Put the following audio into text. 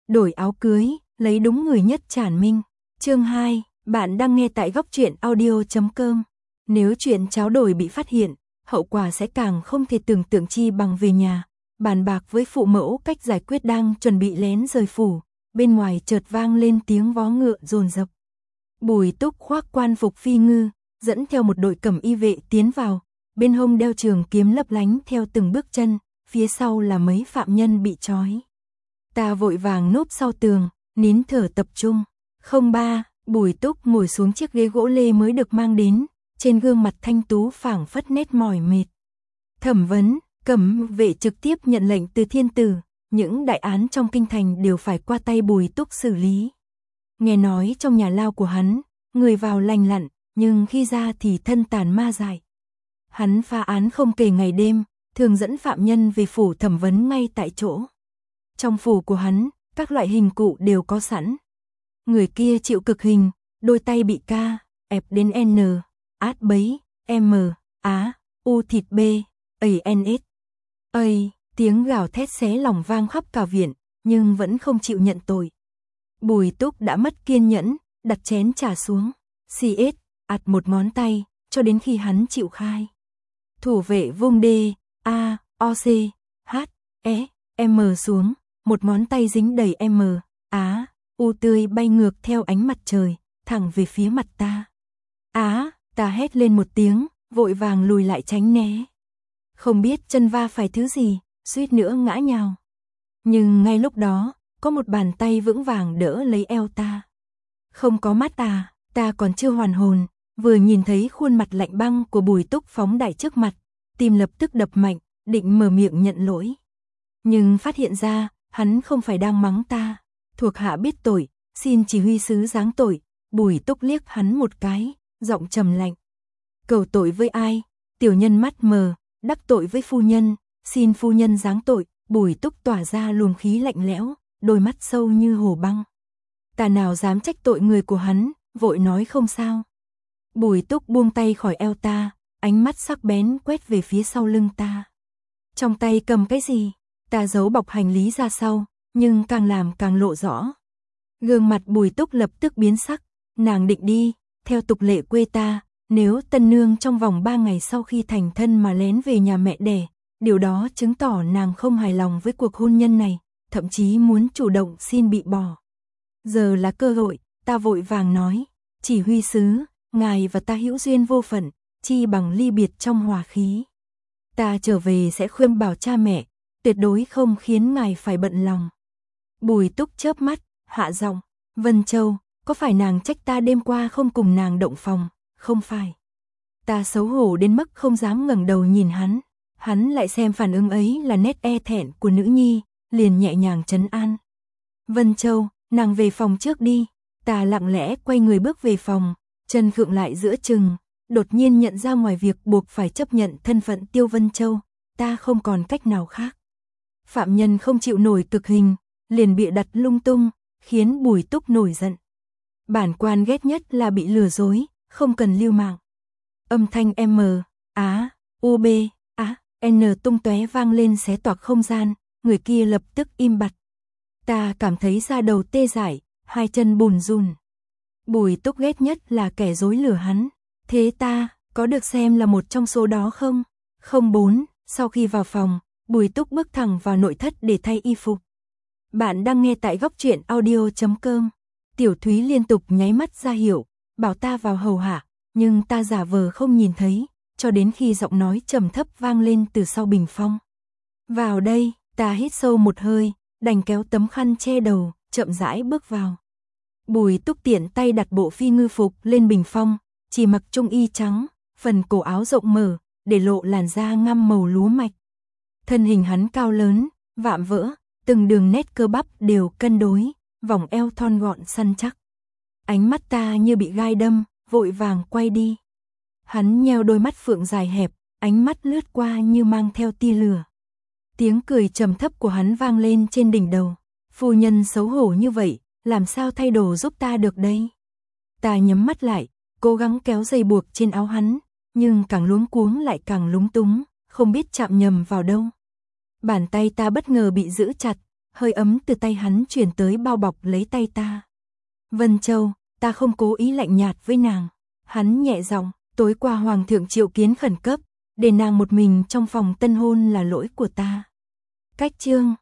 đổi áo cưới, lấy đúng người nhất tràn minh. Chương 2, bạn đang nghe tại góc truyện audio.com. Nếu chuyện tráo đổi bị phát hiện, hậu quả sẽ càng không thể tưởng tượng chi bằng về nhà, bàn bạc với phụ mẫu cách giải quyết. Đang chuẩn bị lén rời phủ, bên ngoài chợt vang lên tiếng vó ngựa dồn dập. Bùi Túc khoác quan phục phi ngư, dẫn theo một đội cẩm y vệ tiến vào, bên hông đeo trường kiếm lấp lánh theo từng bước chân, phía sau là mấy phạm nhân bị trói. Ta vội vàng núp sau tường, nín thở tập trung. 03, Bùi Túc ngồi xuống chiếc ghế gỗ lê mới được mang đến, trên gương mặt thanh tú phảng phất nét mỏi mệt. Thẩm vấn, cẩm vệ trực tiếp nhận lệnh từ thiên tử, những đại án trong kinh thành đều phải qua tay Bùi Túc xử lý. Nghe nói trong nhà lao của hắn, người vào lành lặn, nhưng khi ra thì thân tàn ma dại. Hắn phá án không kể ngày đêm, thường dẫn phạm nhân về phủ thẩm vấn ngay tại chỗ. Trong phủ của hắn, các loại hình cụ đều có sẵn. Người kia chịu cực hình, đôi tay bị ca, ép đến N, át bấy, M, Á, U thịt B, ANS. Tiếng gào thét xé lòng vang khắp cả viện, nhưng vẫn không chịu nhận tội. Bùi Túc đã mất kiên nhẫn, đặt chén trà xuống, CS, ạt một ngón tay, cho đến khi hắn chịu khai. Thủ vệ vung D, A, O, C, H, E, M xuống, một ngón tay dính đầy M, Á, U tươi bay ngược theo ánh mặt trời, thẳng về phía mặt ta. Á, ta hét lên một tiếng, vội vàng lùi lại tránh né. Không biết chân va phải thứ gì, suýt nữa ngã nhào. Nhưng ngay lúc đó, có một bàn tay vững vàng đỡ lấy eo ta. Không có mắt à, ta còn chưa hoàn hồn, vừa nhìn thấy khuôn mặt lạnh băng của Bùi Túc phóng đại trước mặt, tim lập tức đập mạnh, định mở miệng nhận lỗi. Nhưng phát hiện ra, hắn không phải đang mắng ta. Thuộc hạ biết tội, xin chỉ huy sứ giáng tội. Bùi Túc liếc hắn một cái, giọng trầm lạnh. Cầu tội với ai? Tiểu nhân mắt mờ, đắc tội với phu nhân, xin phu nhân giáng tội. Bùi Túc tỏa ra luồng khí lạnh lẽo, đôi mắt sâu như hồ băng. Ta nào dám trách tội người của hắn, vội nói không sao. Bùi Túc buông tay khỏi eo ta, ánh mắt sắc bén quét về phía sau lưng ta. Trong tay cầm cái gì? Ta giấu bọc hành lý ra sau, nhưng càng làm càng lộ rõ. Gương mặt Bùi Túc lập tức biến sắc, nàng định đi, theo tục lệ quê ta, nếu tân nương trong vòng 3 ngày sau khi thành thân mà lén về nhà mẹ đẻ, điều đó chứng tỏ nàng không hài lòng với cuộc hôn nhân này, thậm chí muốn chủ động xin bị bỏ. Giờ là cơ hội, ta vội vàng nói, chỉ huy sứ, ngài và ta hữu duyên vô phận, chi bằng ly biệt trong hòa khí. Ta trở về sẽ khuyên bảo cha mẹ, tuyệt đối không khiến ngài phải bận lòng. Bùi Túc chớp mắt, hạ giọng, Vân Châu, có phải nàng trách ta đêm qua không cùng nàng động phòng? Không phải. Ta xấu hổ đến mức không dám ngẩng đầu nhìn hắn. Hắn lại xem phản ứng ấy là nét e thẹn của nữ nhi, liền nhẹ nhàng trấn an. Vân Châu, nàng về phòng trước đi. Ta lặng lẽ quay người bước về phòng, chân khựng lại giữa chừng, đột nhiên nhận ra ngoài việc buộc phải chấp nhận thân phận Tiêu Vân Châu, ta không còn cách nào khác. Phạm nhân không chịu nổi cực hình, liền bịa đặt lung tung, khiến Bùi Túc nổi giận. Bản quan ghét nhất là bị lừa dối, không cần lưu mạng. Âm thanh M, Á, U B, Á, N tung tóe vang lên xé toạc không gian, người kia lập tức im bặt. Ta cảm thấy da đầu tê dại, hai chân bùn rùn. Bùi Túc ghét nhất là kẻ dối lừa hắn. Thế ta, có được xem là một trong số đó không? 04, sau khi vào phòng, Bùi Túc bước thẳng vào nội thất để thay y phục. Bạn đang nghe tại góc truyện audio.com. Tiểu Thúy liên tục nháy mắt ra hiệu, bảo ta vào hầu hạ, nhưng ta giả vờ không nhìn thấy, cho đến khi giọng nói trầm thấp vang lên từ sau bình phong. Vào đây, ta hít sâu một hơi, đành kéo tấm khăn che đầu, chậm rãi bước vào. Bùi Túc tiện tay đặt bộ phi ngư phục lên bình phong, chỉ mặc trung y trắng, phần cổ áo rộng mở, để lộ làn da ngăm màu lúa mạch. Thân hình hắn cao lớn, vạm vỡ, từng đường nét cơ bắp đều cân đối, vòng eo thon gọn săn chắc. Ánh mắt ta như bị gai đâm, vội vàng quay đi. Hắn nheo đôi mắt phượng dài hẹp, ánh mắt lướt qua như mang theo tia lửa. Tiếng cười trầm thấp của hắn vang lên trên đỉnh đầu. Phu nhân xấu hổ như vậy, làm sao thay đồ giúp ta được đây? Ta nhắm mắt lại, cố gắng kéo dây buộc trên áo hắn, nhưng càng luống cuống lại càng lúng túng, không biết chạm nhầm vào đâu. Bàn tay ta bất ngờ bị giữ chặt, hơi ấm từ tay hắn chuyển tới bao bọc lấy tay ta. Vân Châu, ta không cố ý lạnh nhạt với nàng. Hắn nhẹ giọng, tối qua hoàng thượng triệu kiến khẩn cấp, để nàng một mình trong phòng tân hôn là lỗi của ta. Cách chương